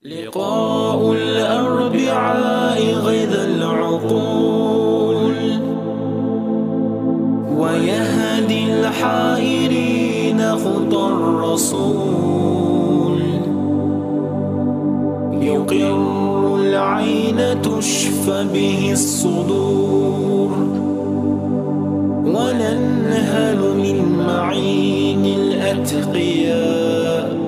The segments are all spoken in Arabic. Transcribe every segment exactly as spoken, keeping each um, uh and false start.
لقاء الأربعاء غيظ العقول ويهدي الحائرين خطى الرسول، يقر العين تشفى به الصدور وننهل من معين الأتقياء.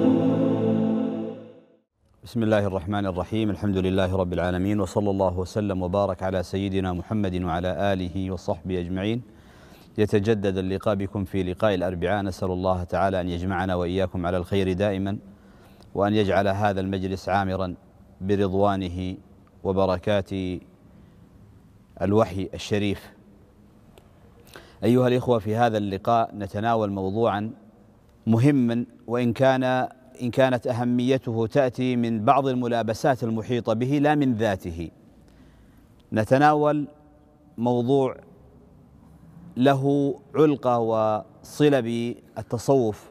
بسم الله الرحمن الرحيم. الحمد لله رب العالمين، وصلى الله وسلم وبارك على سيدنا محمد وعلى آله وصحبه أجمعين. يتجدد اللقاء بكم في لقاء الأربعاء، نسأل الله تعالى أن يجمعنا وإياكم على الخير دائما، وأن يجعل هذا المجلس عامرا برضوانه وبركات الوحي الشريف. أيها الإخوة، في هذا اللقاء نتناول موضوعا مهما، وإن كان إن كانت أهميته تأتي من بعض الملابسات المحيطة به لا من ذاته. نتناول موضوع له علقة وصلة بالتصوف،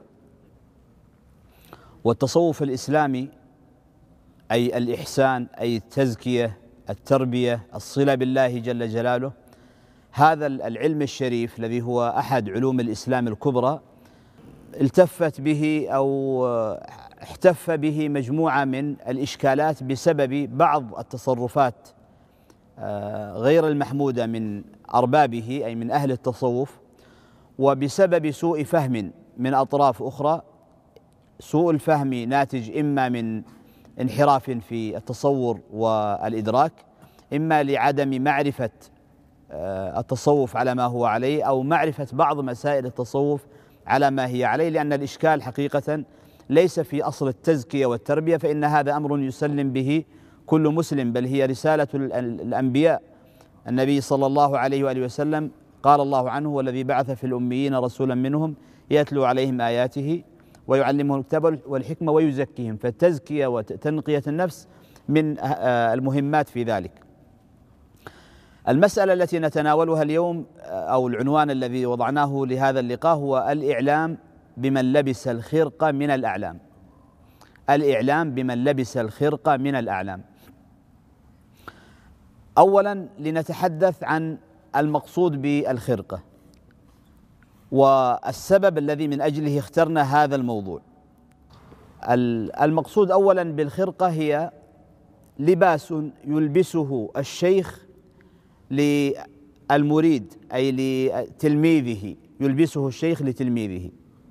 والتصوف الإسلامي أي الإحسان، أي التزكية، التربية، الصلة بالله جل جلاله. هذا العلم الشريف الذي هو أحد علوم الإسلام الكبرى التفت به أو احتف به مجموعة من الإشكالات بسبب بعض التصرفات غير المحمودة من أربابه أي من أهل التصوف، وبسبب سوء فهم من أطراف أخرى. سوء الفهم ناتج إما من انحراف في التصور والإدراك، إما لعدم معرفة التصوف على ما هو عليه، أو معرفة بعض مسائل التصوف على ما هي عليه، لأن الإشكال حقيقة ليس في أصل التزكية والتربية، فإن هذا أمر يسلم به كل مسلم، بل هي رسالة الأنبياء. النبي صلى الله عليه وآله وسلم قال الله عنه: والذي بعث في الأميين رسولا منهم يتلو عليهم آياته ويعلمهم الكتاب والحكمة ويزكيهم. فالتزكية وتنقية النفس من المهمات في ذلك. المسألة التي نتناولها اليوم أو العنوان الذي وضعناه لهذا اللقاء هو الإعلام بمن لبس الخرقة من الأعلام. الإعلام بمن لبس الخرقة من الأعلام. أولا لنتحدث عن المقصود بالخرقة والسبب الذي من أجله اخترنا هذا الموضوع. المقصود أولا بالخرقة هي لباس يلبسه الشيخ للمريد أي لتلميذه، يلبسه الشيخ لتلميذه.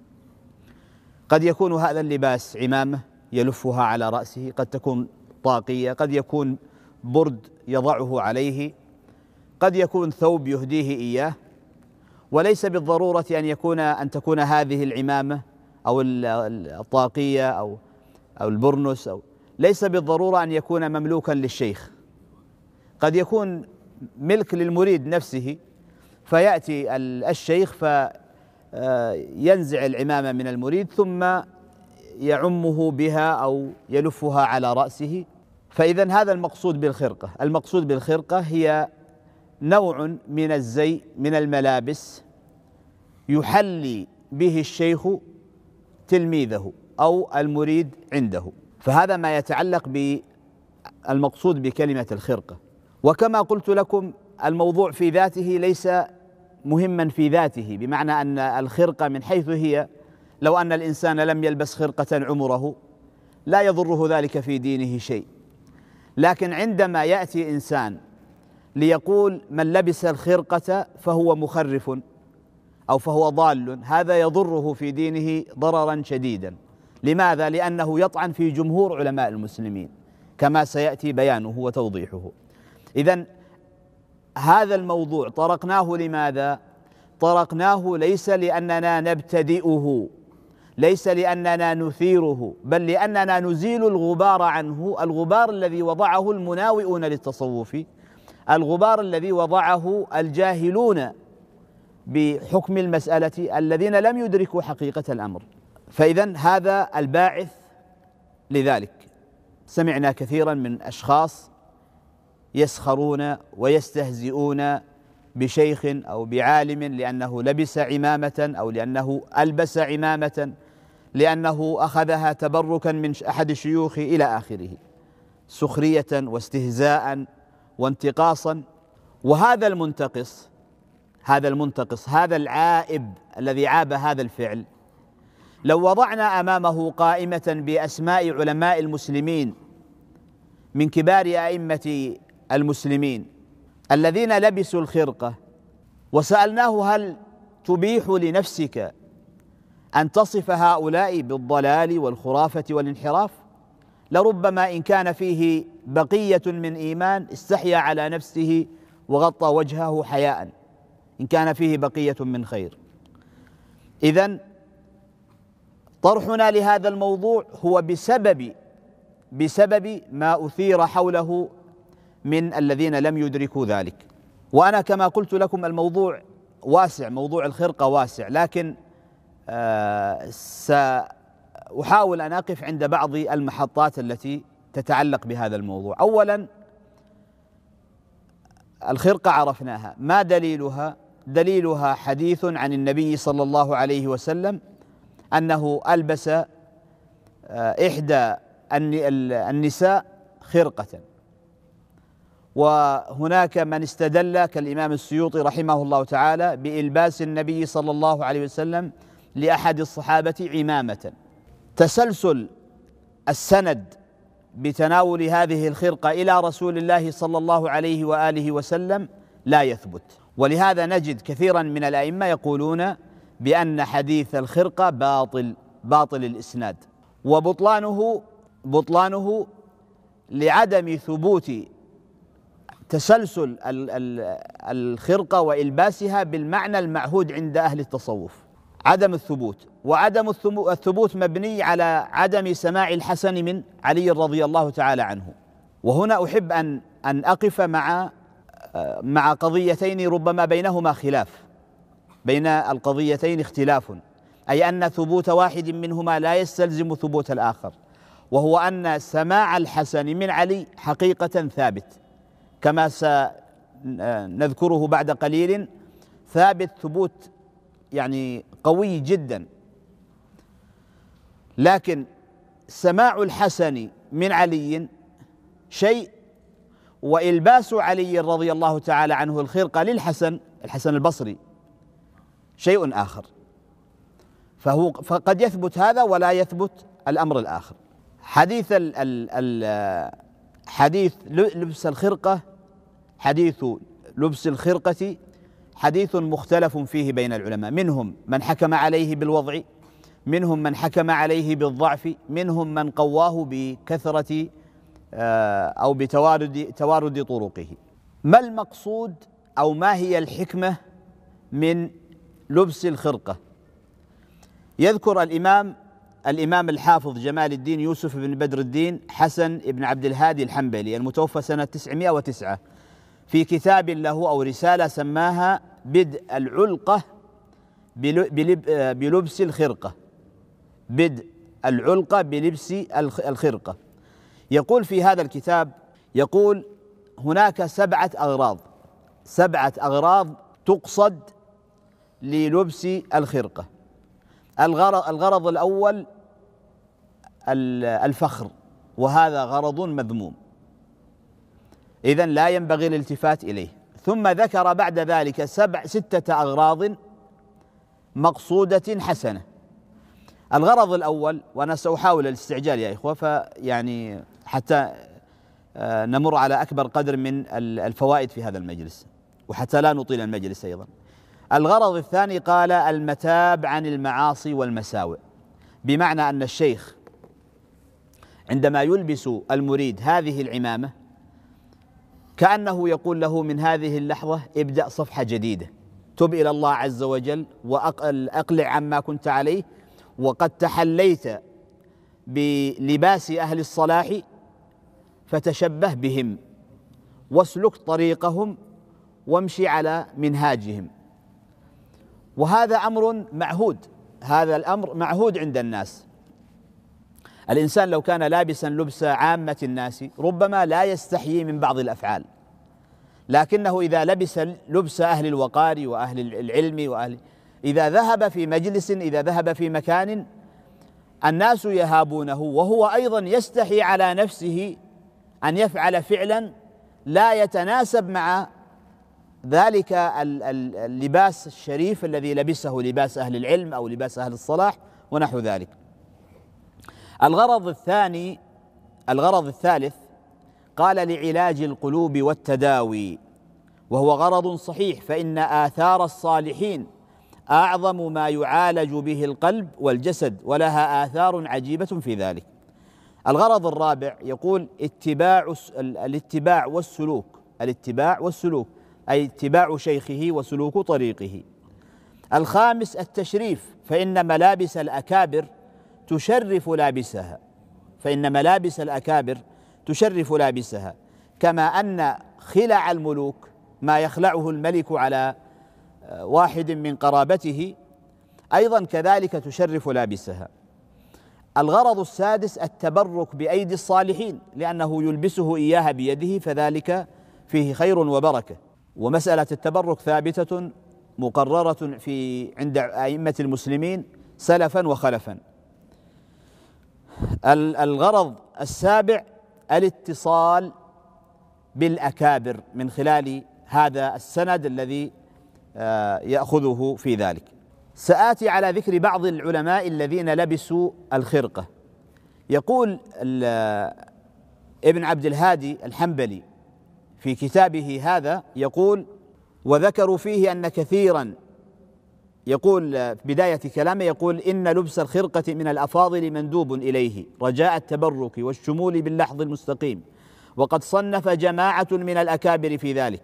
قد يكون هذا اللباس عمامة يلفها على رأسه، قد تكون طاقية، قد يكون برد يضعه عليه، قد يكون ثوب يهديه إياه. وليس بالضرورة أن يكون أن تكون هذه العمامة أو الطاقية أو أو البرنس أو ليس بالضرورة أن يكون مملوكا للشيخ. قد يكون ملك للمريد نفسه، فيأتي الشيخ فينزع العمامة من المريد ثم يعمه بها أو يلفها على رأسه. فإذا هذا المقصود بالخرقة. المقصود بالخرقة هي نوع من الزي من الملابس يحلي به الشيخ تلميذه أو المريد عنده. فهذا ما يتعلق بالمقصود بكلمة الخرقة. وكما قلت لكم الموضوع في ذاته ليس مهما في ذاته، بمعنى أن الخرقة من حيث هي، لو أن الإنسان لم يلبس خرقة عمره لا يضره ذلك في دينه شيء. لكن عندما يأتي إنسان ليقول من لبس الخرقة فهو مخرف أو فهو ضال، هذا يضره في دينه ضررا شديدا. لماذا؟ لأنه يطعن في جمهور علماء المسلمين كما سيأتي بيانه وتوضيحه. إذن هذا الموضوع طرقناه لماذا؟ طرقناه ليس لأننا نبتدئه، ليس لأننا نثيره، بل لأننا نزيل الغبار عنه، الغبار الذي وضعه المناوئون للتصوف، الغبار الذي وضعه الجاهلون بحكم المسألة الذين لم يدركوا حقيقة الأمر. فإذن هذا الباعث لذلك. سمعنا كثيرا من أشخاص يسخرون ويستهزئون بشيخ أو بعالم لأنه لبس عمامة أو لأنه ألبس عمامة، لأنه أخذها تبركا من أحد الشيوخ إلى آخره. سخرية واستهزاء وانتقاصا. وهذا المنتقص هذا المنتقص هذا العائب الذي عاب هذا الفعل، لو وضعنا أمامه قائمة بأسماء علماء المسلمين من كبار أئمة المسلمين الذين لبسوا الخرقة وسألناه هل تبيح لنفسك أن تصف هؤلاء بالضلال والخرافة والانحراف، لربما إن كان فيه بقية من إيمان استحيا على نفسه وغطى وجهه حياء، إن كان فيه بقية من خير. إذن طرحنا لهذا الموضوع هو بسبب بسبب ما أثير حوله من الذين لم يدركوا ذلك. وأنا كما قلت لكم الموضوع واسع، موضوع الخرقة واسع، لكن آه سأحاول أن أقف عند بعض المحطات التي تتعلق بهذا الموضوع. أولا، الخرقة عرفناها، ما دليلها؟ دليلها حديث عن النبي صلى الله عليه وسلم أنه ألبس إحدى النساء خرقة. وهناك من استدل كالإمام السيوطي رحمه الله تعالى بإلباس النبي صلى الله عليه وسلم لأحد الصحابة عمامة. تسلسل السند بتناول هذه الخرقة إلى رسول الله صلى الله عليه وآله وسلم لا يثبت، ولهذا نجد كثيرا من الأئمة يقولون بأن حديث الخرقة باطل باطل الإسناد، وبطلانه بطلانه لعدم ثبوت تسلسل الخرقة وإلباسها بالمعنى المعهود عند أهل التصوف، عدم الثبوت. وعدم الثبوت مبني على عدم سماع الحسن من علي رضي الله تعالى عنه. وهنا أحب أن أن أقف مع مع قضيتين ربما بينهما خلاف، بين القضيتين اختلاف، أي أن ثبوت واحد منهما لا يستلزم ثبوت الآخر، وهو أن سماع الحسن من علي حقيقة ثابت كما سنذكره بعد قليل، ثابت ثبوت يعني قوي جدا. لكن سماع الحسن من علي شيء، وإلباس علي رضي الله تعالى عنه الخرقة للحسن الحسن البصري شيء آخر. فهو فقد يثبت هذا ولا يثبت الأمر الآخر. حديث ال ال ال حديث لبس الخرقة حديث لبس الخرقة حديث مختلف فيه بين العلماء، منهم من حكم عليه بالوضع، منهم من حكم عليه بالضعف، منهم من قواه بكثرة أو بتوارد توارد طرقه. ما المقصود أو ما هي الحكمة من لبس الخرقة؟ يذكر الإمام الإمام الحافظ جمال الدين يوسف بن بدر الدين حسن بن عبد الهادي الحنبلي المتوفى سنة تسعمائة وتسعة في كتاب له أو رسالة سماها بدء العلقة بلبس الخرقة، بدء العلقة بلبس الخرقة. يقول في هذا الكتاب، يقول هناك سبعة أغراض سبعة أغراض تقصد للبس الخرقة. الغرض, الغرض الأول الفخر، وهذا غرض مذموم، إذن لا ينبغي الالتفات إليه. ثم ذكر بعد ذلك سبع ستة أغراض مقصودة حسنة. الغرض الأول، وأنا سأحاول الاستعجال يا إخوة فيعني حتى نمر على أكبر قدر من الفوائد في هذا المجلس وحتى لا نطيل المجلس أيضا. الغرض الثاني قال المتاب عن المعاصي والمساوئ، بمعنى أن الشيخ عندما يلبس المريد هذه العمامة كأنه يقول له من هذه اللحظة ابدأ صفحة جديدة، تب إلى الله عز وجل وأقلع عما كنت عليه، وقد تحليت بلباس أهل الصلاح فتشبه بهم واسلك طريقهم وامشي على منهاجهم. وهذا أمر معهود، هذا الأمر معهود عند الناس. الإنسان لو كان لابسا لبس عامة الناس ربما لا يستحيي من بعض الأفعال، لكنه إذا لبس لبس أهل الوقار وأهل العلم وأهل إذا ذهب في مجلس إذا ذهب في مكان الناس يهابونه، وهو أيضا يستحي على نفسه أن يفعل فعلا لا يتناسب مع ذلك اللباس الشريف الذي لبسه لباس أهل العلم أو لباس أهل الصلاح ونحو ذلك. الغرض الثاني الغرض الثالث قال لعلاج القلوب والتداوي، وهو غرض صحيح، فإن آثار الصالحين أعظم ما يعالج به القلب والجسد، ولها آثار عجيبة في ذلك. الغرض الرابع يقول اتباع الاتباع والسلوك الاتباع والسلوك أي اتباع شيخه وسلوك طريقه. الخامس التشريف، فإن ملابس الأكابر تشرف لابسها فإن ملابس الأكابر تشرف لابسها كما أن خلع الملوك ما يخلعه الملك على واحد من قرابته أيضا كذلك تشرف لابسها. الغرض السادس التبرك بأيدي الصالحين، لأنه يلبسه إياها بيده فذلك فيه خير وبركة. ومسألة التبرك ثابتة مقررة في عند أئمة المسلمين سلفا وخلفا. الغرض السابع الاتصال بالأكابر من خلال هذا السند الذي يأخذه في ذلك. سآتي على ذكر بعض العلماء الذين لبسوا الخرقة. يقول ابن عبد الهادي الحنبلي في كتابه هذا، يقول وذكروا فيه أن كثيرا، يقول بداية كلامه، يقول إن لبس الخرقة من الأفاضل مندوب إليه رجاء التبرك والشمول باللحظ المستقيم، وقد صنف جماعة من الأكابر في ذلك.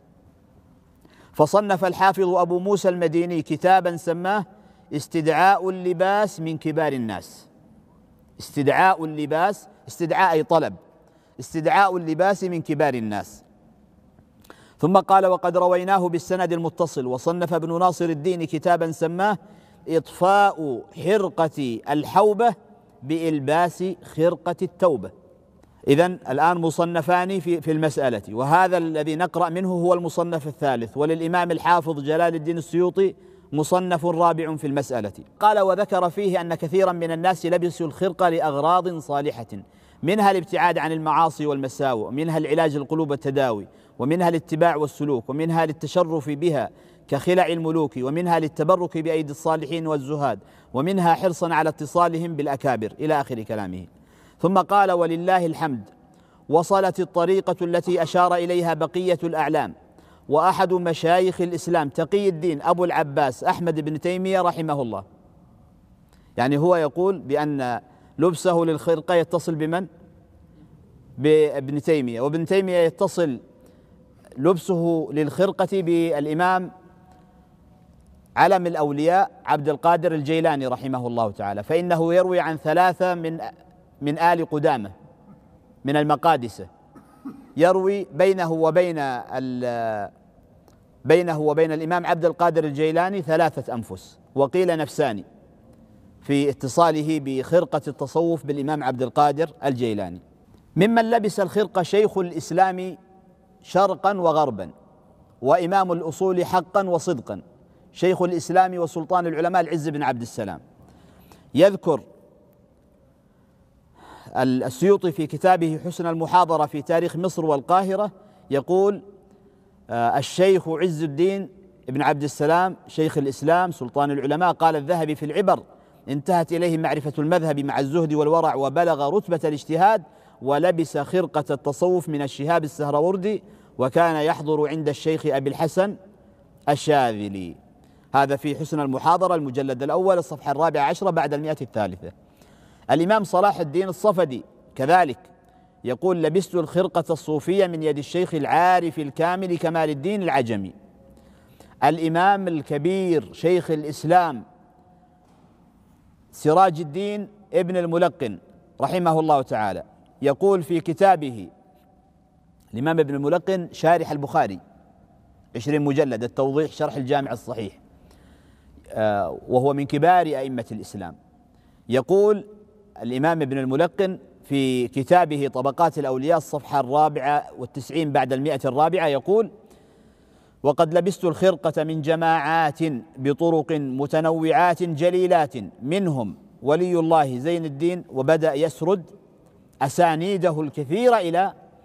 فصنف الحافظ أبو موسى المديني كتابا سماه استدعاء اللباس من كبار الناس. استدعاء اللباس، استدعاء أي طلب، استدعاء اللباس من كبار الناس. ثم قال وقد رويناه بالسند المتصل. وصنف ابن ناصر الدين كتابا سماه إطفاء حرقة الحوبة بإلباس خرقة التوبة. إذن الآن مصنفان في في المسألة، وهذا الذي نقرأ منه هو المصنف الثالث، وللإمام الحافظ جلال الدين السيوطي مصنف رابع في المسألة. قال وذكر فيه أن كثيرا من الناس لبسوا الخرقة لأغراض صالحة، منها الابتعاد عن المعاصي والمساوئ، ومنها العلاج القلوب والتداوي، ومنها الاتباع والسلوك، ومنها للتشرف بها كخلع الملوك، ومنها للتبرك بأيدي الصالحين والزهاد، ومنها حرصا على اتصالهم بالأكابر إلى آخر كلامه. ثم قال ولله الحمد وصلت الطريقة التي أشار إليها بقية الأعلام وأحد مشايخ الإسلام تقي الدين أبو العباس أحمد بن تيمية رحمه الله. يعني هو يقول بأن لبسه للخرقة يتصل بمن؟ بابن تيمية، وابن تيمية يتصل لبسه للخرقة بالإمام علم الأولياء عبد القادر الجيلاني رحمه الله تعالى، فإنه يروي عن ثلاثة من من آل قدامة من المقادسة، يروي بينه وبين بينه وبين الإمام عبد القادر الجيلاني ثلاثة أنفس، وقيل نفسان، في اتصاله بخرقة التصوف بالإمام عبد القادر الجيلاني. ممن لبس الخرقة شيخ الإسلام شرقا وغربا، وإمام الأصول حقا وصدقا، شيخ الإسلام وسلطان العلماء العز بن عبد السلام. يذكر السيوطي في كتابه حسن المحاضرة في تاريخ مصر والقاهرة، يقول الشيخ عز الدين ابن عبد السلام شيخ الإسلام سلطان العلماء. قال الذهبي في العبر انتهت إليه معرفة المذهب مع الزهد والورع، وبلغ رتبة الاجتهاد، ولبس خرقة التصوف من الشهاب السهروردي، وكان يحضر عند الشيخ أبي الحسن الشاذلي. هذا في حسن المحاضرة المجلد الأول الصفحة الرابعة عشرة بعد المئة الثالثة. الإمام صلاح الدين الصفدي كذلك يقول لبست الخرقة الصوفية من يد الشيخ العارف الكامل كمال الدين العجمي. الإمام الكبير شيخ الإسلام سراج الدين ابن الملقن رحمه الله تعالى يقول في كتابه، الإمام ابن الملقن شارح البخاري عشرين مجلد التوضيح شرح الجامع الصحيح، وهو من كبار أئمة الإسلام. يقول الإمام ابن الملقن في كتابه طبقات الأولياء الصفحة الرابعة والتسعين بعد المئة الرابعة، يقول وقد لبست الخرقة من جماعات بطرق متنوعات جليلات، منهم ولي الله زين الدين، وبدأ يسرد أسانيده الكثيرة إلى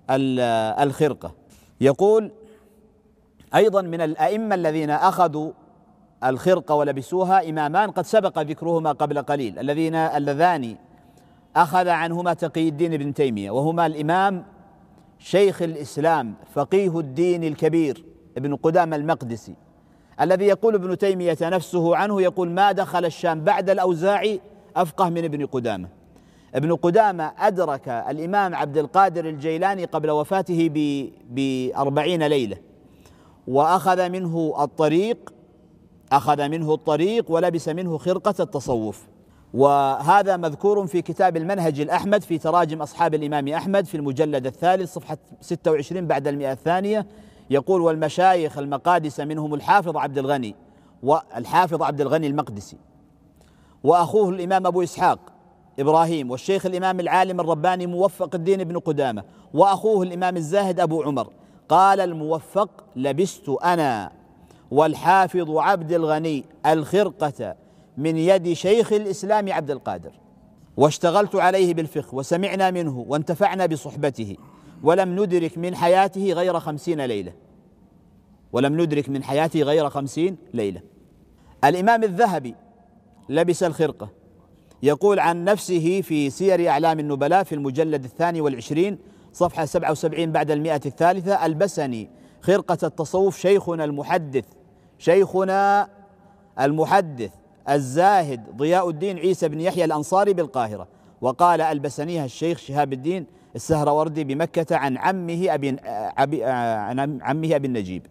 الخرقة. يقول أيضا من الأئمة الذين أخذوا الخرقة ولبسوها إمامان قد سبق ذكرهما قبل قليل، الذين اللذان أخذ عنهما تقي الدين ابن تيمية، وهما الإمام شيخ الإسلام فقيه الدين الكبير ابن قدامة المقدسي، الذي يقول ابن تيمية نفسه عنه، يقول: ما دخل الشام بعد الأوزاعي أفقه من ابن قدامة. ابن قدامة أدرك الإمام عبد القادر الجيلاني قبل وفاته بأربعين ليلة، وأخذ منه الطريق أخذ منه الطريق ولبس منه خرقة التصوف. وهذا مذكور في كتاب المنهج الأحمد في تراجم أصحاب الإمام أحمد في المجلد الثالث صفحة ستة وعشرين بعد المئة الثانية. يقول: والمشايخ المقادسة منهم الحافظ عبد الغني والحافظ عبد الغني المقدسي، وأخوه الإمام أبو إسحاق إبراهيم، والشيخ الإمام العالم الرباني موفق الدين ابن قدامة، وأخوه الإمام الزاهد أبو عمر. قال الموفق: لبست أنا والحافظ عبد الغني الخرقة من يد شيخ الإسلام عبد القادر، واشتغلت عليه بالفقه، وسمعنا منه وانتفعنا بصحبته، ولم ندرك من حياته غير خمسين ليلة ولم ندرك من حياته غير خمسين ليلة. الإمام الذهبي لبس الخرقة، يقول عن نفسه في سير أعلام النبلاء في المجلد الثاني والعشرين صفحة سبعة وسبعين بعد المئة الثالثة: ألبسني خرقة التصوف شيخنا المحدث شيخنا المحدث الزاهد ضياء الدين عيسى بن يحيى الأنصاري بالقاهرة. وقال: ألبسنيها الشيخ شهاب الدين السهروردي بمكة عن عمه أبي عن عمه أبي النجيب.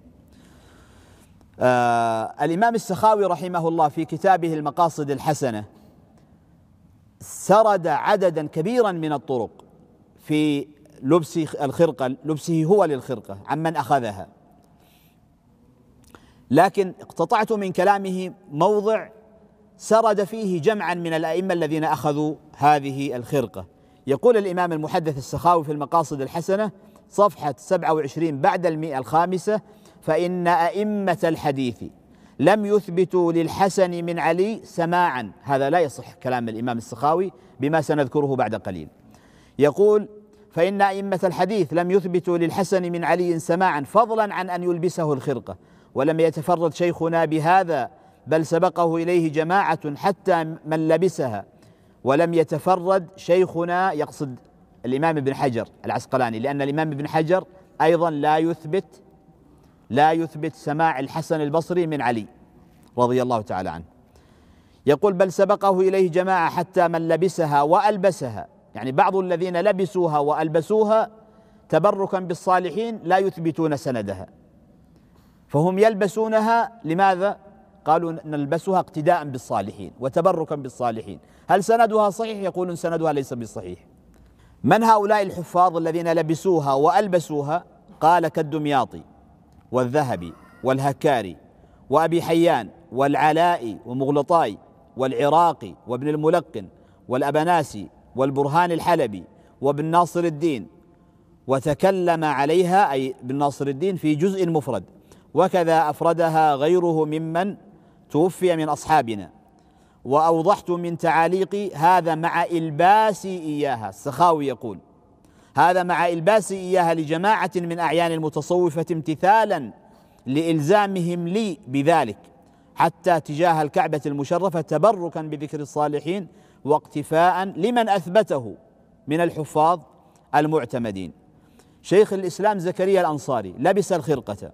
آه الإمام السخاوي رحمه الله في كتابه المقاصد الحسنة سرد عددا كبيرا من الطرق في لبس الخرقة لبسه هو للخرقة عمن أخذها، لكن اقتطعت من كلامه موضع سرد فيه جمعا من الأئمة الذين أخذوا هذه الخرقة. يقول الإمام المحدث السخاوي في المقاصد الحسنة صفحة سبعة وعشرين بعد المئة الخامسة: فإن أئمة الحديث لم يثبتوا للحسن من علي سماعا. هذا لا يصح كلام الإمام السخاوي بما سنذكره بعد قليل. يقول: فإن أئمة الحديث لم يثبتوا للحسن من علي سماعا، فضلا عن أن يلبسه الخرقة، ولم يتفرد شيخنا بهذا، بل سبقه إليه جماعة حتى من لبسها، ولم يتفرد شيخنا، يقصد الإمام ابن حجر العسقلاني، لأن الإمام ابن حجر أيضا لا يثبت لا يثبت سماع الحسن البصري من علي رضي الله تعالى عنه. يقول: بل سبقه إليه جماعة حتى من لبسها وألبسها، يعني بعض الذين لبسوها وألبسوها تبركا بالصالحين لا يثبتون سندها، فهم يلبسونها لماذا؟ قالوا نلبسها اقتداء بالصالحين وتبركا بالصالحين. هل سندها صحيح؟ يقولون سندها ليس بالصحيح. من هؤلاء الحفاظ الذين لبسوها وألبسوها؟ قال: كالدمياطي والذهبي والهكاري وأبي حيان والعلائي ومغلطاي والعراقي وابن الملقن والأبناسي والبرهان الحلبي وابن ناصر الدين، وتكلم عليها أي ابن ناصر الدين في جزء مفرد، وكذا أفردها غيره ممن توفي من أصحابنا. وأوضحت من تعاليقي هذا مع إلباسي إياها. السخاوي يقول: هذا مع إلباسي إياها لجماعة من أعيان المتصوفة امتثالا لإلزامهم لي بذلك، حتى تجاه الكعبة المشرفة تبركا بذكر الصالحين واقتفاء لمن أثبته من الحفاظ المعتمدين. شيخ الإسلام زكريا الأنصاري لبس الخرقة.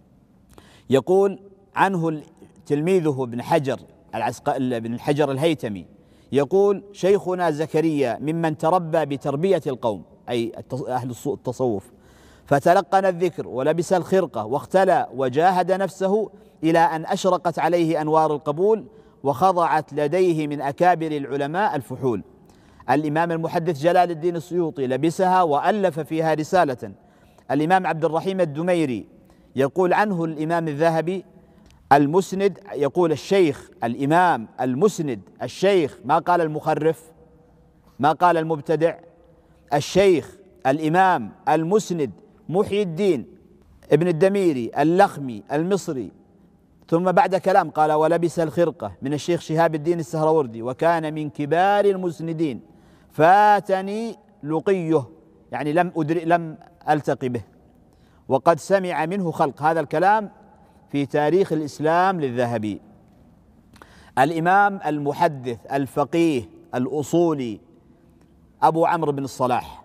يقول عنه تلميذه ابن حجر العسق... ابن حجر الهيتمي، يقول: شيخنا زكريا ممن تربى بتربية القوم، أي أهل التصوف، فتلقن الذكر ولبس الخرقة واختلى وجاهد نفسه إلى أن أشرقت عليه أنوار القبول وخضعت لديه من أكابر العلماء الفحول. الإمام المحدث جلال الدين السيوطي لبسها وألف فيها رسالة. الإمام عبد الرحيم الدميري يقول عنه الإمام الذهبي المسند، يقول الشيخ الإمام المسند الشيخ، ما قال المخرف ما قال المبتدع، الشيخ الإمام المسند محي الدين ابن الدميري اللخمي المصري. ثم بعد كلام قال: ولبس الخرقة من الشيخ شهاب الدين السهروردي، وكان من كبار المسندين، فاتني لقيه، يعني لم أدرك لم ألتقي به، وقد سمع منه خلق. هذا الكلام في تاريخ الإسلام للذهبي. الإمام المحدث الفقيه الأصولي أبو عمرو بن الصلاح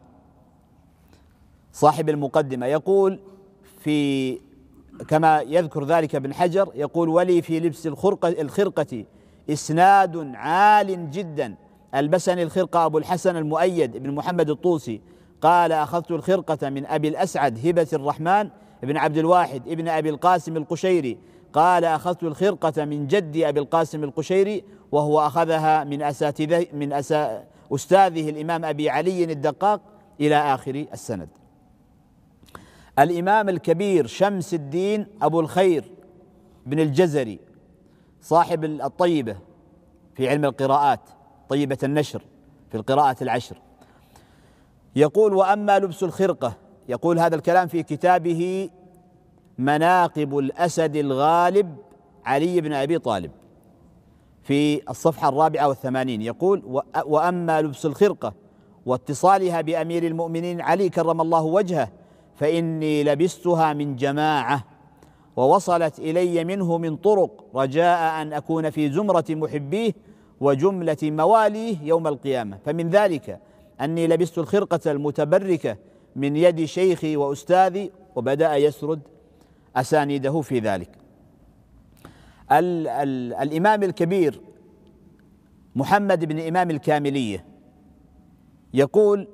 صاحب المقدمة يقول في كما يذكر ذلك ابن حجر، يقول: ولي في لبس الخرقة, الخرقة إسناد عال جدا. ألبسني الخرقة أبو الحسن المؤيد بن محمد الطوسي قال: أخذت الخرقة من أبي الأسعد هبة الرحمن بن عبد الواحد ابن أبي القاسم القشيري قال: أخذت الخرقة من جدي أبي القاسم القشيري، وهو أخذها من أساتذه من أسا أستاذه الإمام أبي علي الدقاق، إلى آخر السند. الإمام الكبير شمس الدين أبو الخير بن الجزري صاحب الطيبة في علم القراءات، طيبة النشر في القراءة العشر، يقول: وأما لبس الخرقة، يقول هذا الكلام في كتابه مناقب الأسد الغالب علي بن أبي طالب في الصفحة الرابعة والثمانين، يقول: وأما لبس الخرقة واتصالها بأمير المؤمنين علي كرم الله وجهه فإني لبستها من جماعة، ووصلت إلي منه من طرق، رجاء أن أكون في زمرة محبيه وجملة مواليه يوم القيامة. فمن ذلك أني لبست الخرقة المتبركة من يد شيخي وأستاذي، وبدأ يسرد أسانيده في ذلك. ال ال الإمام الكبير محمد بن إمام الكاملية يقول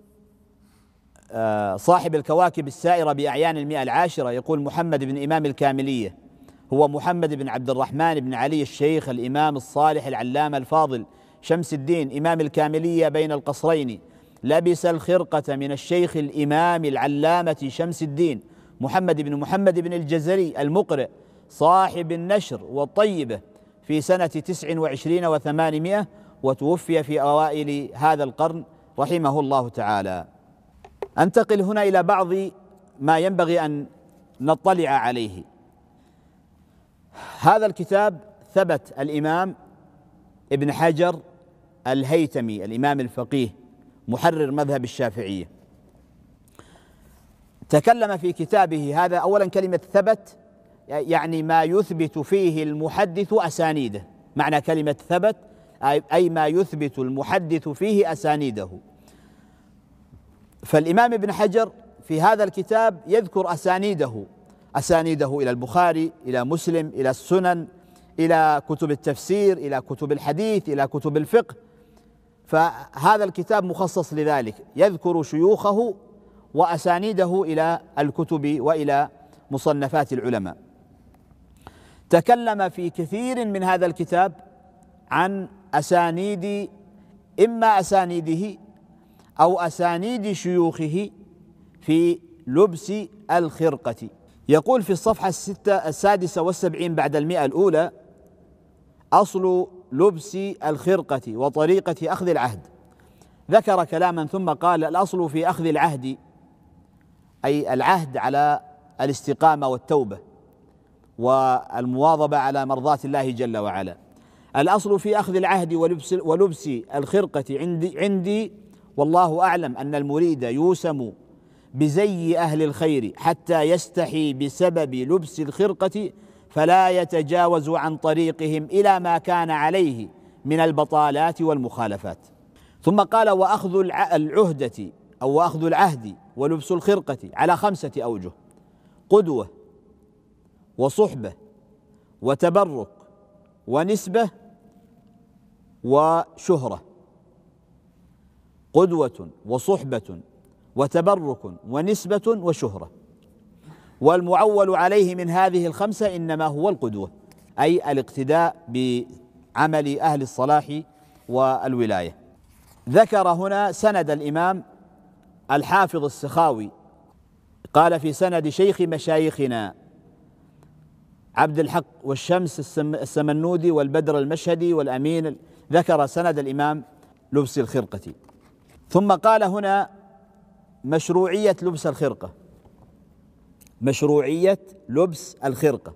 صاحب الكواكب السائرة بأعيان المئة العاشرة، يقول: محمد بن إمام الكاملية هو محمد بن عبد الرحمن بن علي الشيخ الإمام الصالح العلامة الفاضل شمس الدين إمام الكاملية بين القصرين، لبس الخرقة من الشيخ الإمام العلامة شمس الدين محمد بن محمد بن الجزري المقرئ صاحب النشر والطيبة في سنة تسع وعشرين وثمانمائة، وتوفي في أوائل هذا القرن رحمه الله تعالى. أنتقل هنا إلى بعض ما ينبغي أن نطلع عليه. هذا الكتاب ثبت الإمام ابن حجر الهيثمي الإمام الفقيه محرر مذهب الشافعية تكلم في كتابه هذا. أولا كلمة ثبت يعني ما يثبت فيه المحدث أسانيده، معنى كلمة ثبت أي ما يثبت المحدث فيه أسانيده. فالإمام ابن حجر في هذا الكتاب يذكر أسانيده أسانيده إلى البخاري، إلى مسلم، إلى السنن، إلى كتب التفسير، إلى كتب الحديث، إلى كتب الفقه. فهذا الكتاب مخصص لذلك، يذكر شيوخه وأسانيده إلى الكتب وإلى مصنفات العلماء. تكلم في كثير من هذا الكتاب عن أسانيد، إما أسانيده أو أسانيد شيوخه في لبس الخرقة. يقول في الصفحة الستة السادسة والسبعين بعد المئة الأولى: أصل لبس الخرقة وطريقة أخذ العهد. ذكر كلاما ثم قال: الأصل في أخذ العهد أي العهد على الاستقامة والتوبة والمواظبة على مرضاة الله جل وعلا. الأصل في أخذ العهد ولبس, ولبس الخرقة عندي, عندي والله أعلم أن المريد يوسم بزي أهل الخير حتى يستحي بسبب لبس الخرقة فلا يتجاوز عن طريقهم إلى ما كان عليه من البطالات والمخالفات. ثم قال: وأخذ العهدة أو وأخذ العهد ولبس الخرقة على خمسة أوجه: قدوة وصحبة وتبرك ونسبة وشهرة. قدوة وصحبة وتبرك ونسبة وشهرة. والمعول عليه من هذه الخمسة إنما هو القدوة، أي الاقتداء بعمل أهل الصلاح والولاية. ذكر هنا سند الإمام الحافظ السخاوي، قال: في سند شيخ مشايخنا عبد الحق والشمس السمنودي والبدر المشهدي والأمين. ذكر سند الإمام لبس الخرقة. ثم قال هنا: مشروعية لبس الخرقة، مشروعية لبس الخرقة.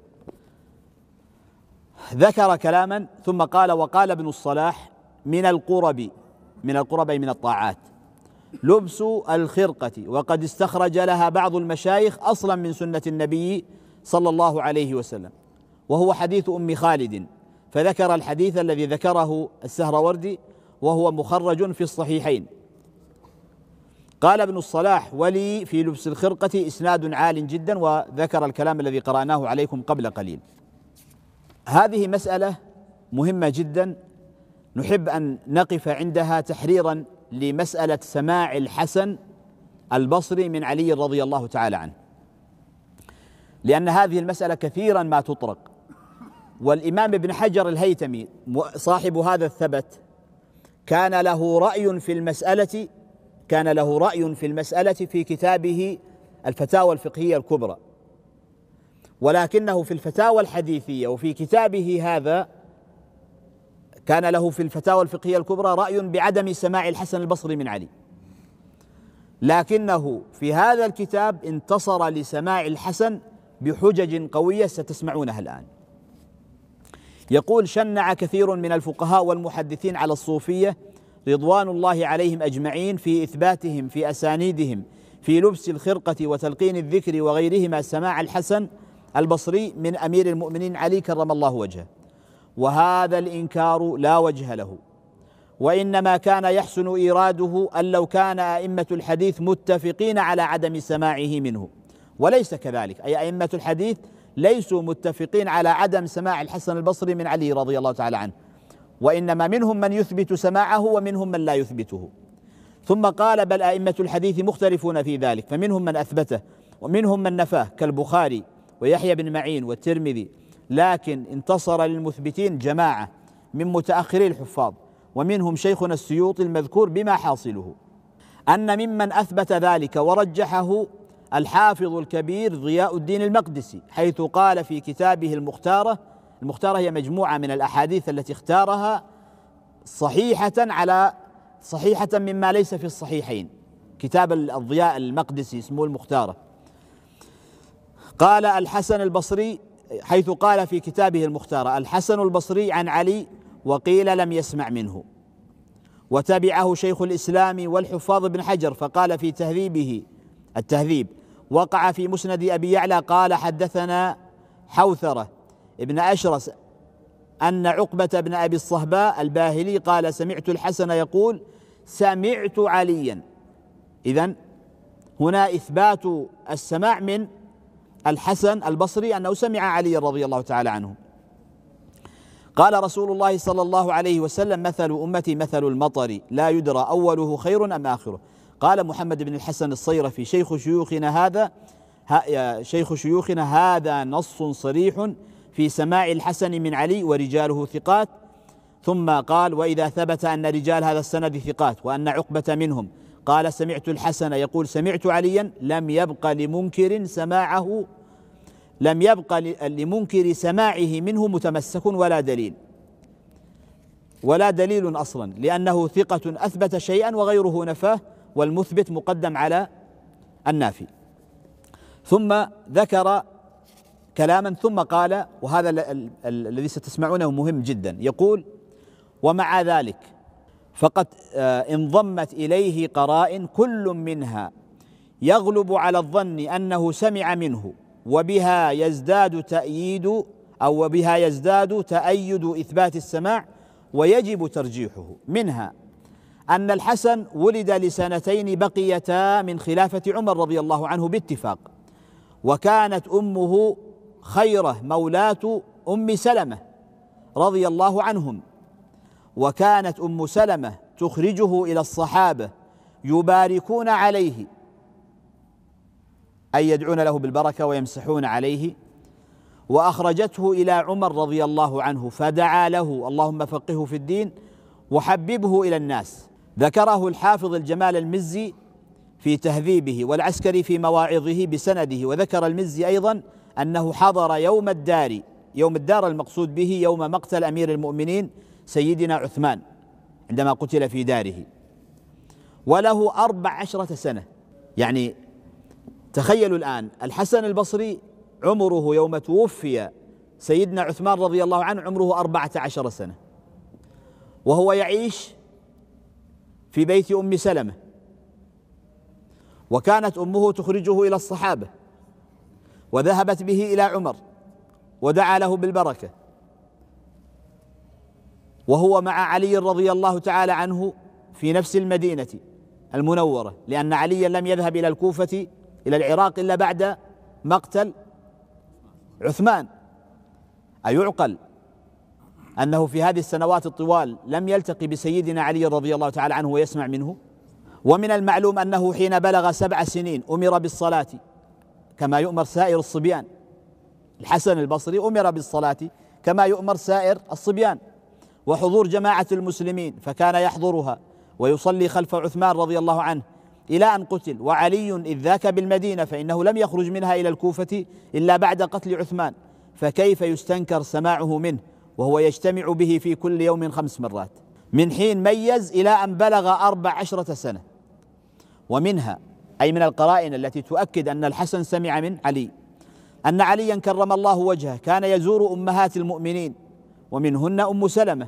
ذكر كلاما ثم قال: وقال ابن الصلاح: من القرب، من القرب أي من الطاعات، لبس الخرقة، وقد استخرج لها بعض المشايخ أصلا من سنة النبي صلى الله عليه وسلم، وهو حديث أم خالد، فذكر الحديث الذي ذكره السهروردي وهو مخرج في الصحيحين. قال ابن الصلاح: ولي في لبس الخرقة إسناد عال جدا، وذكر الكلام الذي قرأناه عليكم قبل قليل. هذه مسألة مهمة جدا نحب أن نقف عندها تحريرا لمسألة سماع الحسن البصري من علي رضي الله تعالى عنه، لأن هذه المسألة كثيرا ما تطرق. والإمام ابن حجر الهيتمي صاحب هذا الثبت كان له رأي في المسألة كان له رأي في المسألة في كتابه الفتاوى الفقهية الكبرى، ولكنه في الفتاوى الحديثية وفي كتابه هذا كان له في الفتاوى الفقهية الكبرى رأي بعدم سماع الحسن البصري من علي، لكنه في هذا الكتاب انتصر لسماع الحسن بحجج قوية ستسمعونها الآن. يقول: شنع كثير من الفقهاء والمحدثين على الصوفية رضوان الله عليهم أجمعين في إثباتهم في أسانيدهم في لبس الخرقة وتلقين الذكر وغيرهما سماع الحسن البصري من أمير المؤمنين علي كرم الله وجهه، وهذا الإنكار لا وجه له، وإنما كان يحسن إيراده أن لو كان أئمة الحديث متفقين على عدم سماعه منه، وليس كذلك، أي أئمة الحديث ليسوا متفقين على عدم سماع الحسن البصري من علي رضي الله تعالى عنه، وإنما منهم من يثبت سماعه ومنهم من لا يثبته. ثم قال: بل أئمة الحديث مختلفون في ذلك، فمنهم من أثبته ومنهم من نفاه كالبخاري ويحيى بن معين والترمذي، لكن انتصر للمثبتين جماعة من متأخري الحفاظ، ومنهم شيخنا السيوطي المذكور بما حاصله أن ممن أثبت ذلك ورجحه الحافظ الكبير ضياء الدين المقدسي، حيث قال في كتابه المختارة المختارة هي مجموعة من الأحاديث التي اختارها صحيحة على صحيحة مما ليس في الصحيحين، كتاب الضياء المقدسي اسمه المختارة. قال الحسن البصري، حيث قال في كتابه المختارة: الحسن البصري عن علي وقيل لم يسمع منه. وتبعه شيخ الإسلام والحفاظ بن حجر فقال في تهذيبه التهذيب: وقع في مسند أبي يعلى قال حدثنا حوثرة ابن أشرس أن عقبة بن أبي الصهباء الباهلي قال: سمعت الحسن يقول: سمعت عليا. إذن هنا إثبات السماع من الحسن البصري أنه سمع علي رضي الله تعالى عنه. قال رسول الله صلى الله عليه وسلم: مثل أمتي مثل المطر لا يدرى أوله خير أم آخره. قال محمد بن الحسن الصيرفي: شيخ شيوخنا هذا شيخ شيوخنا هذا نص صريح في سماع الحسن من علي ورجاله ثقات. ثم قال: وإذا ثبت أن رجال هذا السند ثقات وأن عقبة منهم قال سمعت الحسن يقول سمعت عليا، لم يبق لمنكر سماعه لم يبق لمنكر سماعه منه متمسك ولا دليل ولا دليل أصلا، لأنه ثقة أثبت شيئا وغيره نفاه، والمثبت مقدم على النافي. ثم ذكر كلاما ثم قال، وهذا الذي ستسمعونه مهم جدا، يقول: ومع ذلك فقد انضمت إليه قرائن كل منها يغلب على الظن أنه سمع منه، وبها يزداد تأييد أو وبها يزداد تأيد إثبات السماع ويجب ترجيحه. منها أن الحسن ولد لسنتين بقيتا من خلافة عمر رضي الله عنه باتفاق، وكانت أمه خيرة مولاة أم سلمة رضي الله عنهم، وكانت أم سلمة تخرجه إلى الصحابة يباركون عليه، أي يدعون له بالبركة ويمسحون عليه، وأخرجته إلى عمر رضي الله عنه فدعا له: اللهم فقهه في الدين وحببه إلى الناس. ذكره الحافظ الجمال المزي في تهذيبه، والعسكري في مواعظه بسنده. وذكر المزي أيضا أنه حضر يوم الدار يوم الدار المقصود به يوم مقتل أمير المؤمنين سيدنا عثمان عندما قتل في داره، وله أربع عشرة سنة. يعني تخيلوا الآن الحسن البصري عمره يوم توفي سيدنا عثمان رضي الله عنه عمره أربعة عشر سنة، وهو يعيش في بيت أم سلمة وكانت أمه تخرجه إلى الصحابة، وذهبت به إلى عمر ودعا له بالبركة، وهو مع علي رضي الله تعالى عنه في نفس المدينة المنورة، لأن عليا لم يذهب إلى الكوفة إلى العراق إلا بعد مقتل عثمان. أيعقل أنه في هذه السنوات الطوال لم يلتقي بسيدنا علي رضي الله تعالى عنه ويسمع منه؟ ومن المعلوم أنه حين بلغ سبع سنين أمر بالصلاة كما يؤمر سائر الصبيان. الحسن البصري أمر بالصلاة كما يؤمر سائر الصبيان، وحضور جماعة المسلمين، فكان يحضرها ويصلي خلف عثمان رضي الله عنه إلى أن قتل، وعلي إذ ذاك بالمدينة فإنه لم يخرج منها إلى الكوفة إلا بعد قتل عثمان، فكيف يستنكر سماعه منه وهو يجتمع به في كل يوم خمس مرات من حين ميز إلى أن بلغ أربع عشرة سنة؟ ومنها أي من القرائن التي تؤكد أن الحسن سمع من علي أن عليا كرم الله وجهه كان يزور أمهات المؤمنين ومنهن أم سلمة،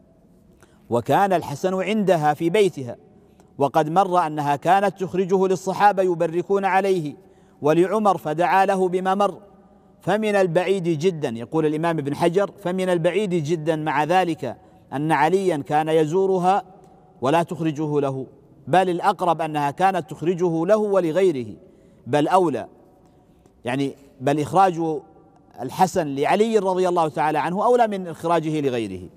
وكان الحسن عندها في بيتها، وقد مر أنها كانت تخرجه للصحابة يبركون عليه ولعمر فدعا له بما مر. فمن البعيد جدا، يقول الإمام ابن حجر، فمن البعيد جدا مع ذلك أن عليا كان يزورها ولا تخرجه له، بل الأقرب أنها كانت تخرجه له ولغيره، بل أولى يعني بل إخراج الحسن لعلي رضي الله تعالى عنه أولى من إخراجه لغيره.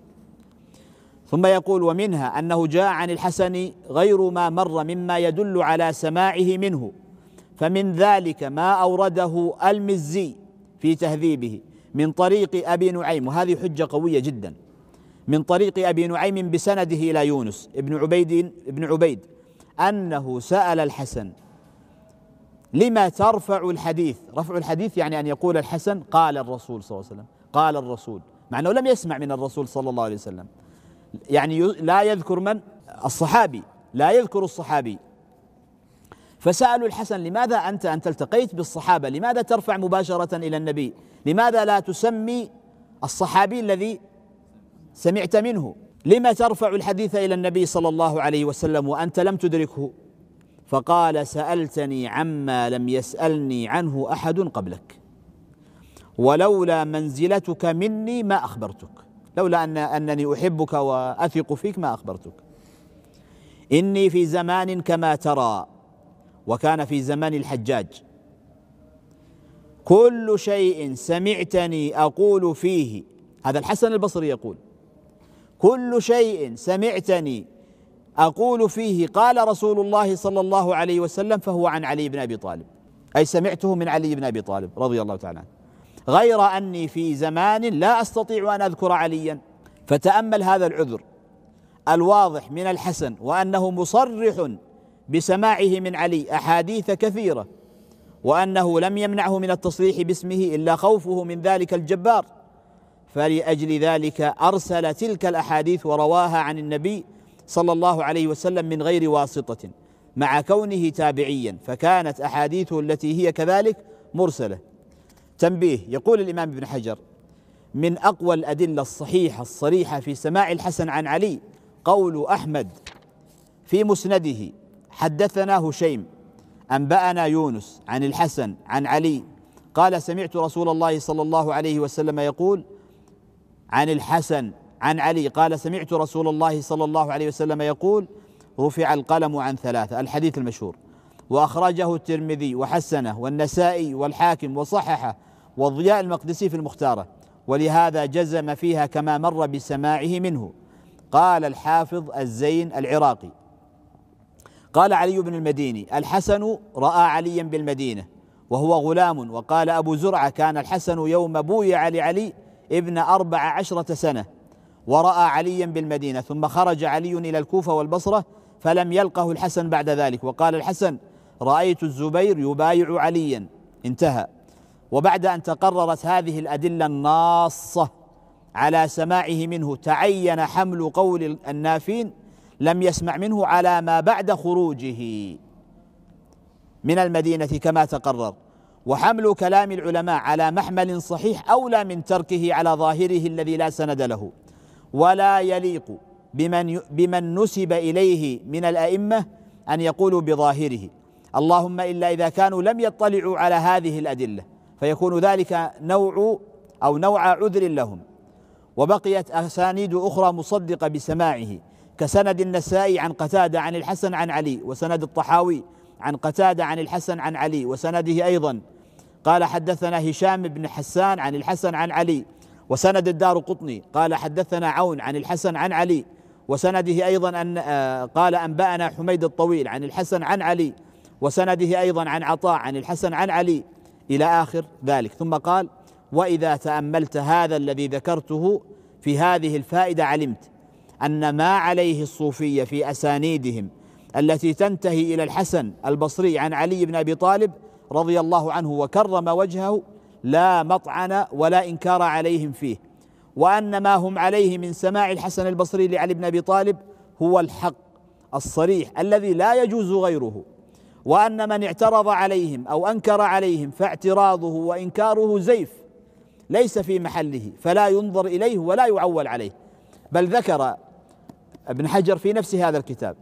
ثم يقول ومنها أنه جاء عن الحسن غير ما مر مما يدل على سماعه منه، فمن ذلك ما أورده المزي في تهذيبه من طريق أبي نعيم، وهذه حجة قوية جدا، من طريق أبي نعيم بسنده إلى يونس ابن عبيد ابن عبيد أنه سأل الحسن لما ترفع الحديث. رفع الحديث يعني أن يقول الحسن قال الرسول صلى الله عليه وسلم، قال الرسول، مع أنه لم يسمع من الرسول صلى الله عليه وسلم، يعني لا يذكر من الصحابي، لا يذكر الصحابي. فسألوا الحسن لماذا أنت أنت التقيت بالصحابة لماذا ترفع مباشرة إلى النبي؟ لماذا لا تسمي الصحابي الذي سمعت منه؟ لما ترفع الحديث إلى النبي صلى الله عليه وسلم وأنت لم تدركه؟ فقال سألتني عما لم يسألني عنه أحد قبلك، ولولا منزلتك مني ما أخبرتك، لولا أن أنني أحبك وأثق فيك ما أخبرتك. إني في زمان كما ترى، وكان في زمان الحجاج، كل شيء سمعتني أقول فيه، هذا الحسن البصري يقول كل شيء سمعتني أقول فيه قال رسول الله صلى الله عليه وسلم فهو عن علي بن أبي طالب، أي سمعته من علي بن أبي طالب رضي الله تعالى عنه، غير أني في زمان لا أستطيع أن أذكر عليا. فتأمل هذا العذر الواضح من الحسن، وأنه مصرح بسماعه من علي أحاديث كثيرة، وأنه لم يمنعه من التصريح باسمه إلا خوفه من ذلك الجبار، فلأجل ذلك أرسل تلك الأحاديث ورواها عن النبي صلى الله عليه وسلم من غير واسطة، مع كونه تابعيا، فكانت أحاديثه التي هي كذلك مرسلة. تنبيه، يقول الإمام ابن حجر من أقوى الأدلة الصحيحة الصريحة في سماع الحسن عن علي قول أحمد في مسنده حدثنا هشيم أنبأنا يونس عن الحسن عن علي قال سمعت رسول الله صلى الله عليه وسلم يقول، عن الحسن عن علي قال سمعت رسول الله صلى الله عليه وسلم يقول رفع القلم عن ثلاثة، الحديث المشهور، وأخرجه الترمذي وحسنه والنسائي والحاكم وصححه والضياء المقدسي في المختارة، ولهذا جزم فيها كما مر بسماعه منه. قال الحافظ الزين العراقي قال علي بن المديني الحسن رأى عليا بالمدينة وهو غلام، وقال أبو زرعة كان الحسن يوم بويع لعلي ابن أربع عشرة سنة ورأى عليا بالمدينة، ثم خرج علي إلى الكوفة والبصرة فلم يلقه الحسن بعد ذلك، وقال الحسن رأيت الزبير يبايع عليا، انتهى. وبعد أن تقررت هذه الأدلة الناصة على سماعه منه تعين حمل قول النافين لم يسمع منه على ما بعد خروجه من المدينة كما تقرر، وحمل كلام العلماء على محمل صحيح أولى من تركه على ظاهره الذي لا سند له، ولا يليق بمن بمن نسب إليه من الأئمة أن يقولوا بظاهره اللهم إلا إذا كانوا لم يطلعوا على هذه الأدلة، فيكون ذلك نوع أو نوع عذر لهم. وبقيت أسانيد أخرى مصدقة بسماعه كسند النسائي عن قتادة عن الحسن عن علي، وسند الطحاوي عن قتادة عن الحسن عن علي، وسنده أيضا قال حدثنا هشام بن حسان عن الحسن عن علي، وسند الدارقطني قال حدثنا عون عن الحسن عن علي، وسنده أيضا أن قال أنبأنا حميد الطويل عن الحسن عن علي، وسنده أيضا عن عطاء عن الحسن عن علي إلى آخر ذلك. ثم قال: وإذا تأملت هذا الذي ذكرته في هذه الفائدة علمت أن ما عليه الصوفية في أسانيدهم التي تنتهي إلى الحسن البصري عن علي بن أبي طالب رضي الله عنه وكرم وجهه لا مطعن ولا إنكار عليهم فيه، وأن ما هم عليه من سماع الحسن البصري لعلي بن أبي طالب هو الحق الصريح الذي لا يجوز غيره، وأن من اعترض عليهم أو أنكر عليهم فاعتراضه وإنكاره زيف ليس في محله، فلا ينظر إليه ولا يعول عليه. بل ذكر ابن حجر في نفس هذا الكتاب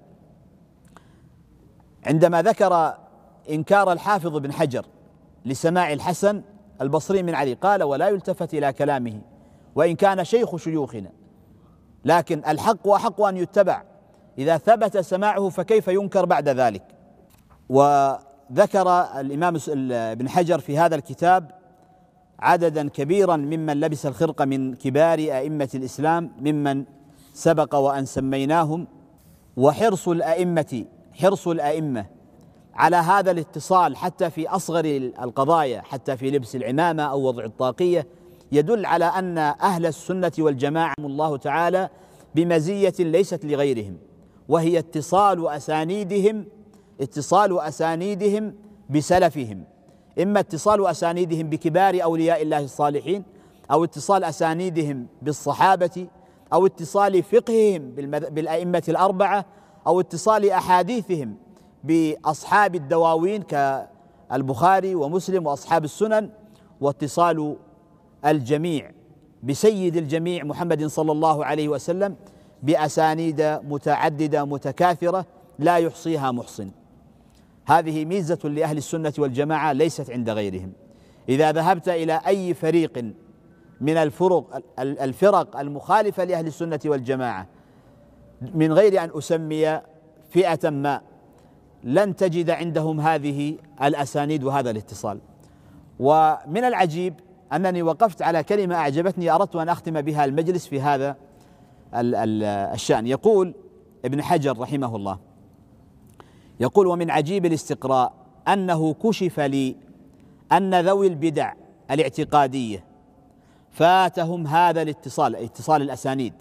عندما ذكر إنكار الحافظ ابن حجر لسماع الحسن البصري من علي قال: ولا يلتفت إلى كلامه وإن كان شيخ شيوخنا، لكن الحق أحق أن يتبع، إذا ثبت سماعه فكيف ينكر بعد ذلك. وذكر الإمام ابن حجر في هذا الكتاب عددا كبيرا ممن لبس الخرقة من كبار أئمة الإسلام ممن سبق وأن سميناهم. وحرص الأئمة حرص الأئمة على هذا الاتصال حتى في أصغر القضايا، حتى في لبس العمامة أو وضع الطاقية، يدل على أن أهل السنة والجماعة الله تعالى بمزية ليست لغيرهم، وهي اتصال أسانيدهم اتصال أسانيدهم بسلفهم، إما اتصال أسانيدهم بكبار أولياء الله الصالحين، أو اتصال أسانيدهم بالصحابة، أو اتصال فقههم بالأئمة الأربعة، أو اتصال أحاديثهم بأصحاب الدواوين كالبخاري ومسلم وأصحاب السنن، واتصال الجميع بسيد الجميع محمد صلى الله عليه وسلم بأسانيد متعددة متكاثرة لا يحصيها محصن. هذه ميزة لأهل السنة والجماعة ليست عند غيرهم. إذا ذهبت إلى أي فريق من الفرق الفرق المخالفة لأهل السنة والجماعة من غير أن أسمي فئة ما، لن تجد عندهم هذه الأسانيد وهذا الاتصال. ومن العجيب أنني وقفت على كلمة أعجبتني أردت أن أختم بها المجلس في هذا الشأن. يقول ابن حجر رحمه الله، يقول: ومن عجيب الاستقراء أنه كشف لي أن ذوي البدع الاعتقادية فاتهم هذا الاتصال، اتصال الأسانيد،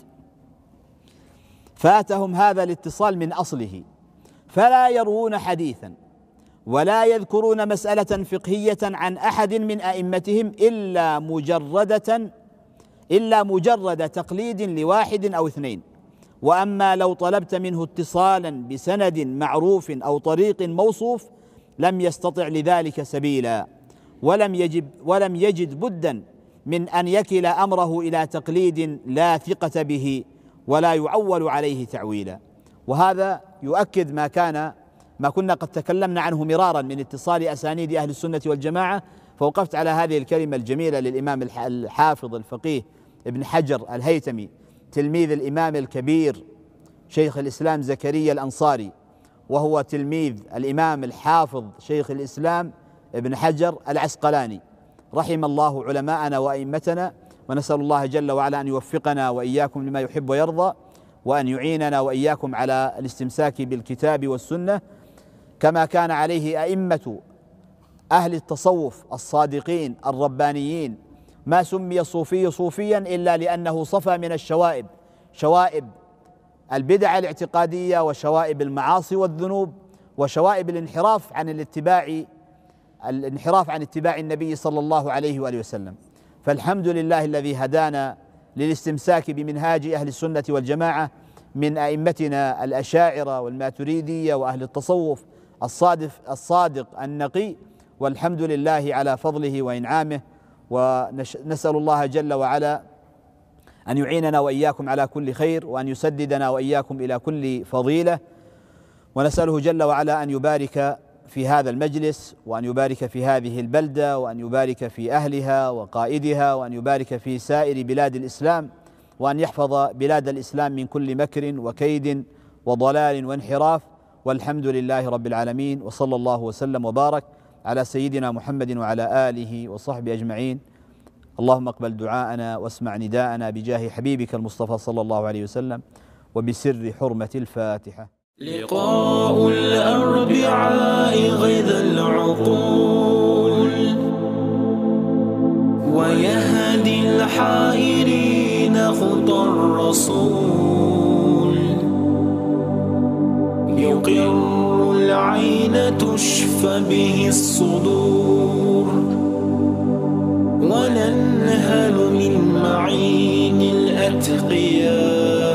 فاتهم هذا الاتصال من أصله، فلا يروون حديثا ولا يذكرون مسألة فقهية عن أحد من أئمتهم إلا مجردة إلا مجرد تقليد لواحد أو اثنين. وأما لو طلبت منه اتصالا بسند معروف أو طريق موصوف لم يستطع لذلك سبيلا، ولم يجب ولم يجد بدا من أن يكل أمره إلى تقليد لا ثقة به ولا يعول عليه تعويلا. وهذا يؤكد ما كان ما كنا قد تكلمنا عنه مرارا من اتصال أسانيد أهل السنة والجماعة. فوقفت على هذه الكلمة الجميلة للإمام الحافظ الفقيه ابن حجر الهيثمي تلميذ الإمام الكبير شيخ الإسلام زكريا الأنصاري، وهو تلميذ الإمام الحافظ شيخ الإسلام ابن حجر العسقلاني، رحم الله علماءنا وأئمتنا، ونسأل الله جل وعلا أن يوفقنا وإياكم لما يحب ويرضى، وأن يعيننا وإياكم على الاستمساك بالكتاب والسنة كما كان عليه أئمة أهل التصوف الصادقين الربانيين. ما سمي الصوفي صوفيا إلا لأنه صفى من الشوائب، شوائب البدع الاعتقادية وشوائب المعاصي والذنوب وشوائب الانحراف عن الاتباع الانحراف عن اتباع النبي صلى الله عليه وآله وسلم. فالحمد لله الذي هدانا للاستمساك بمنهاج أهل السنة والجماعة من أئمتنا الأشاعرة والماتريدية وأهل التصوف الصادق الصادق النقي، والحمد لله على فضله وإنعامه. ونسأل الله جل وعلا أن يعيننا وإياكم على كل خير، وأن يسددنا وإياكم إلى كل فضيلة، ونسأله جل وعلا أن يبارك في هذا المجلس، وأن يبارك في هذه البلدة، وأن يبارك في أهلها وقائدها، وأن يبارك في سائر بلاد الإسلام، وأن يحفظ بلاد الإسلام من كل مكر وكيد وضلال وانحراف. والحمد لله رب العالمين، وصلى الله وسلم وبارك على سيدنا محمد وعلى آله وصحبه أجمعين. اللهم اقبل دعاءنا واسمع نداءنا بجاه حبيبك المصطفى صلى الله عليه وسلم، وبسر حرمة الفاتحة. لقاء الأربعاء غذا العقول، ويهدي الحائرين خطى الرسول. يقر العين تشفى به الصدور، وننهل من معين الأتقياء.